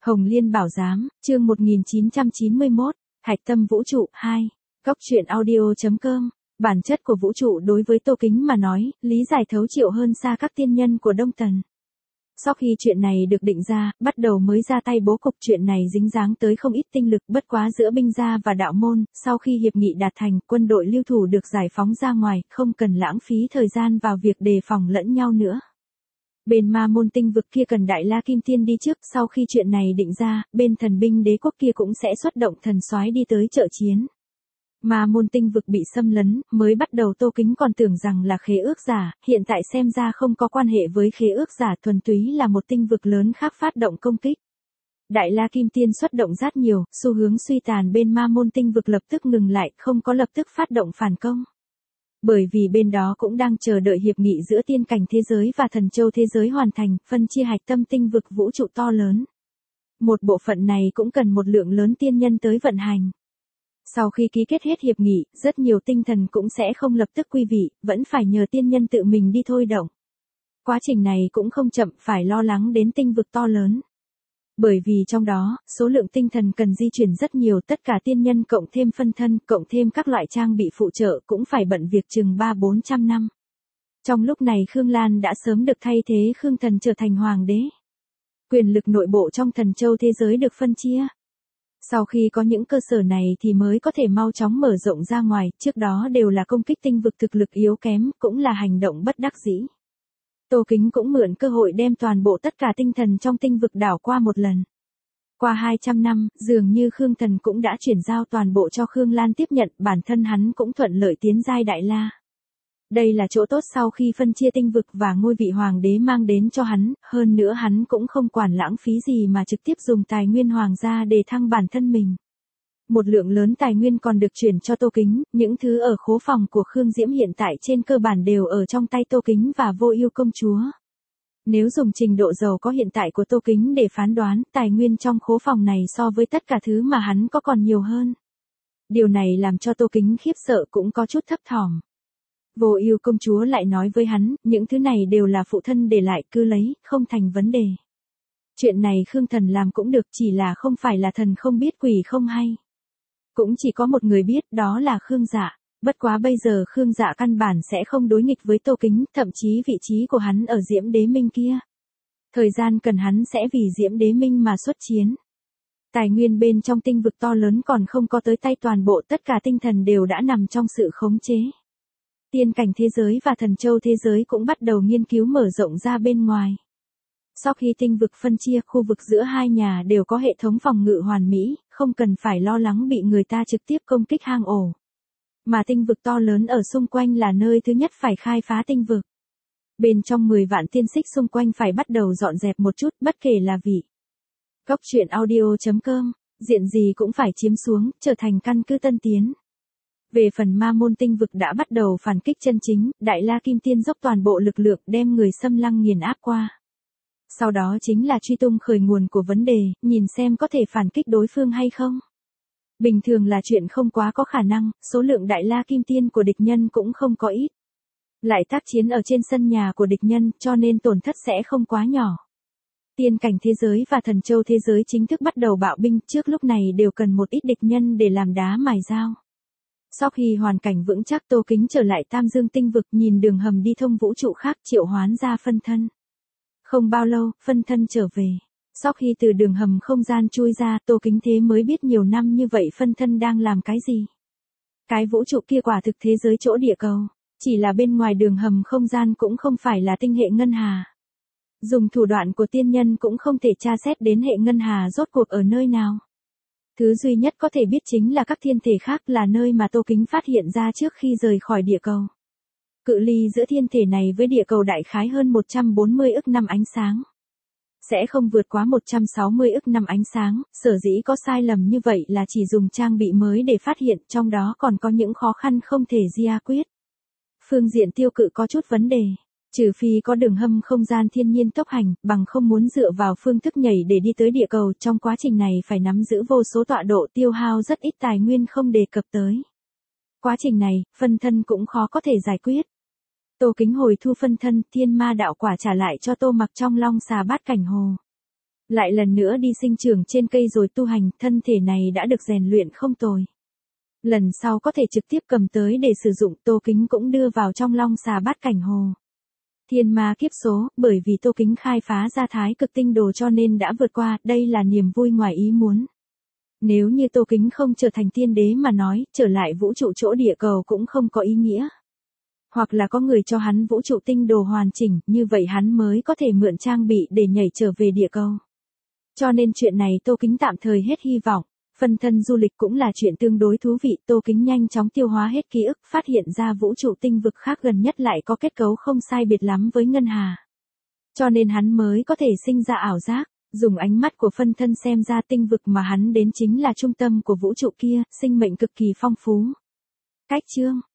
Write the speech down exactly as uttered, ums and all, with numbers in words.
Hồng Liên Bảo Giám, chương một nghìn chín trăm chín mươi mốt, Hạch Tâm Vũ Trụ, hai. Góc truyện audio.com. Bản chất của vũ trụ đối với Tô Kính mà nói, lý giải thấu triệu hơn xa các tiên nhân của Đông Tần. Sau khi chuyện này được định ra, bắt đầu mới ra tay bố cục, chuyện này dính dáng tới không ít tinh lực, bất quá giữa binh gia và đạo môn, sau khi hiệp nghị đạt thành, quân đội lưu thủ được giải phóng ra ngoài, không cần lãng phí thời gian vào việc đề phòng lẫn nhau nữa. Bên ma môn tinh vực kia cần Đại La Kim Tiên đi trước, sau khi chuyện này định ra, bên thần binh đế quốc kia cũng sẽ xuất động thần soái đi tới trợ chiến. Ma môn tinh vực bị xâm lấn, mới bắt đầu Tô Kính còn tưởng rằng là khế ước giả, hiện tại xem ra không có quan hệ với khế ước giả, thuần túy là một tinh vực lớn khác phát động công kích. Đại La Kim Tiên xuất động rất nhiều, xu hướng suy tàn bên ma môn tinh vực lập tức ngừng lại, không có lập tức phát động phản công. Bởi vì bên đó cũng đang chờ đợi hiệp nghị giữa tiên cảnh thế giới và thần châu thế giới hoàn thành, phân chia hạch tâm tinh vực vũ trụ to lớn. Một bộ phận này cũng cần một lượng lớn tiên nhân tới vận hành. Sau khi ký kết hết hiệp nghị, rất nhiều tinh thần cũng sẽ không lập tức quy vị, vẫn phải nhờ tiên nhân tự mình đi thôi động. Quá trình này cũng không chậm, phải lo lắng đến tinh vực to lớn. Bởi vì trong đó, số lượng tinh thần cần di chuyển rất nhiều, tất cả tiên nhân cộng thêm phân thân, cộng thêm các loại trang bị phụ trợ cũng phải bận việc chừng ba bốn trăm năm. Trong lúc này Khương Lan đã sớm được thay thế Khương Thần trở thành hoàng đế. Quyền lực nội bộ trong thần châu thế giới được phân chia. Sau khi có những cơ sở này thì mới có thể mau chóng mở rộng ra ngoài, trước đó đều là công kích tinh vực thực lực yếu kém, cũng là hành động bất đắc dĩ. Tô Kính cũng mượn cơ hội đem toàn bộ tất cả tinh thần trong tinh vực đảo qua một lần. Qua hai trăm năm, dường như Khương Thần cũng đã chuyển giao toàn bộ cho Khương Lan tiếp nhận, bản thân hắn cũng thuận lợi tiến giai Đại La. Đây là chỗ tốt sau khi phân chia tinh vực và ngôi vị hoàng đế mang đến cho hắn, hơn nữa hắn cũng không quản lãng phí gì mà trực tiếp dùng tài nguyên hoàng gia để thăng bản thân mình. Một lượng lớn tài nguyên còn được chuyển cho Tô Kính, những thứ ở khố phòng của Khương Diễm hiện tại trên cơ bản đều ở trong tay Tô Kính và Vô Ưu công chúa. Nếu dùng trình độ giàu có hiện tại của Tô Kính để phán đoán, tài nguyên trong khố phòng này so với tất cả thứ mà hắn có còn nhiều hơn. Điều này làm cho Tô Kính khiếp sợ, cũng có chút thấp thỏm. Vô Ưu công chúa lại nói với hắn, những thứ này đều là phụ thân để lại, cứ lấy, không thành vấn đề. Chuyện này Khương Thần làm cũng được, chỉ là không phải là thần không biết quỷ không hay. Cũng chỉ có một người biết, đó là Khương Dạ. Bất quá bây giờ Khương Dạ căn bản sẽ không đối nghịch với Tô Kính, thậm chí vị trí của hắn ở Diễm Đế Minh kia. Thời gian cần hắn sẽ vì Diễm Đế Minh mà xuất chiến. Tài nguyên bên trong tinh vực to lớn còn không có tới tay toàn bộ, tất cả tinh thần đều đã nằm trong sự khống chế. Tiên cảnh thế giới và thần châu thế giới cũng bắt đầu nghiên cứu mở rộng ra bên ngoài. Sau khi tinh vực phân chia, khu vực giữa hai nhà đều có hệ thống phòng ngự hoàn mỹ, không cần phải lo lắng bị người ta trực tiếp công kích hang ổ. Mà tinh vực to lớn ở xung quanh là nơi thứ nhất phải khai phá tinh vực. Bên trong mười vạn tiên xích xung quanh phải bắt đầu dọn dẹp một chút, bất kể là vị. Góc truyện audio.com, diện gì cũng phải chiếm xuống, trở thành căn cứ tân tiến. Về phần ma môn tinh vực đã bắt đầu phản kích chân chính, Đại La Kim Tiên dốc toàn bộ lực lượng đem người xâm lăng nghiền áp qua. Sau đó chính là truy tung khởi nguồn của vấn đề, nhìn xem có thể phản kích đối phương hay không. Bình thường là chuyện không quá có khả năng, số lượng Đại La Kim Tiên của địch nhân cũng không có ít. Lại tác chiến ở trên sân nhà của địch nhân, cho nên tổn thất sẽ không quá nhỏ. Tiên cảnh thế giới và thần châu thế giới chính thức bắt đầu bạo binh, trước lúc này đều cần một ít địch nhân để làm đá mài dao. Sau khi hoàn cảnh vững chắc, Tô Kính trở lại Tam Dương tinh vực, nhìn đường hầm đi thông vũ trụ khác, triệu hoán ra phân thân. Không bao lâu, phân thân trở về. Sau khi từ đường hầm không gian chui ra, Tô Kính thế mới biết nhiều năm như vậy phân thân đang làm cái gì. Cái vũ trụ kia quả thực thế giới chỗ địa cầu, chỉ là bên ngoài đường hầm không gian cũng không phải là tinh hệ ngân hà. Dùng thủ đoạn của tiên nhân cũng không thể tra xét đến hệ ngân hà rốt cuộc ở nơi nào. Thứ duy nhất có thể biết chính là các thiên thể khác, là nơi mà Tô Kính phát hiện ra trước khi rời khỏi địa cầu. Cự ly giữa thiên thể này với địa cầu đại khái hơn một trăm bốn mươi ức năm ánh sáng. Sẽ không vượt quá một trăm sáu mươi ức năm ánh sáng, sở dĩ có sai lầm như vậy là chỉ dùng trang bị mới để phát hiện, trong đó còn có những khó khăn không thể giải quyết. Phương diện tiêu cự có chút vấn đề. Trừ phi có đường hầm không gian thiên nhiên tốc hành, bằng không muốn dựa vào phương thức nhảy để đi tới địa cầu, trong quá trình này phải nắm giữ vô số tọa độ, tiêu hao rất ít tài nguyên không đề cập tới. Quá trình này, phân thân cũng khó có thể giải quyết. Tô Kính hồi thu phân thân, thiên ma đạo quả trả lại cho Tô Mặc trong Long Xà Bát Cảnh Hồ. lại lần nữa đi sinh trưởng trên cây rồi tu hành, thân thể này đã được rèn luyện không tồi. Lần sau có thể trực tiếp cầm tới để sử dụng, Tô Kính cũng đưa vào trong long xà bát cảnh hồ. Thiên ma kiếp số, bởi vì Tô Kính khai phá ra thái cực tinh đồ cho nên đã vượt qua, đây là niềm vui ngoài ý muốn. Nếu như Tô Kính không trở thành tiên đế mà nói, trở lại vũ trụ chỗ địa cầu cũng không có ý nghĩa. Hoặc là có người cho hắn vũ trụ tinh đồ hoàn chỉnh, như vậy hắn mới có thể mượn trang bị để nhảy trở về địa cầu. Cho nên chuyện này Tô Kính tạm thời hết hy vọng. Phân thân du lịch cũng là chuyện tương đối thú vị, Tô Kính nhanh chóng tiêu hóa hết ký ức, phát hiện ra vũ trụ tinh vực khác gần nhất lại có kết cấu không sai biệt lắm với Ngân Hà. Cho nên hắn mới có thể sinh ra ảo giác, dùng ánh mắt của phân thân xem ra tinh vực mà hắn đến chính là trung tâm của vũ trụ kia, sinh mệnh cực kỳ phong phú. Cách chương